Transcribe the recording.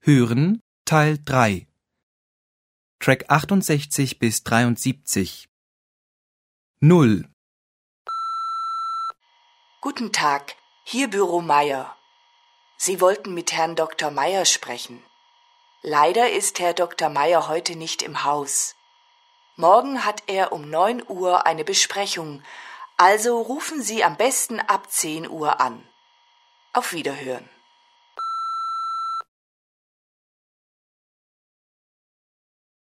Hören Teil 3 Track 68 bis 73 0 Guten Tag, hier Büro Meier. Sie wollten mit Herrn Dr. Meier sprechen. Leider ist Herr Dr. Meier heute nicht im Haus. Morgen hat er um 9 Uhr eine Besprechung, also rufen Sie am besten ab 10 Uhr an. Auf Wiederhören.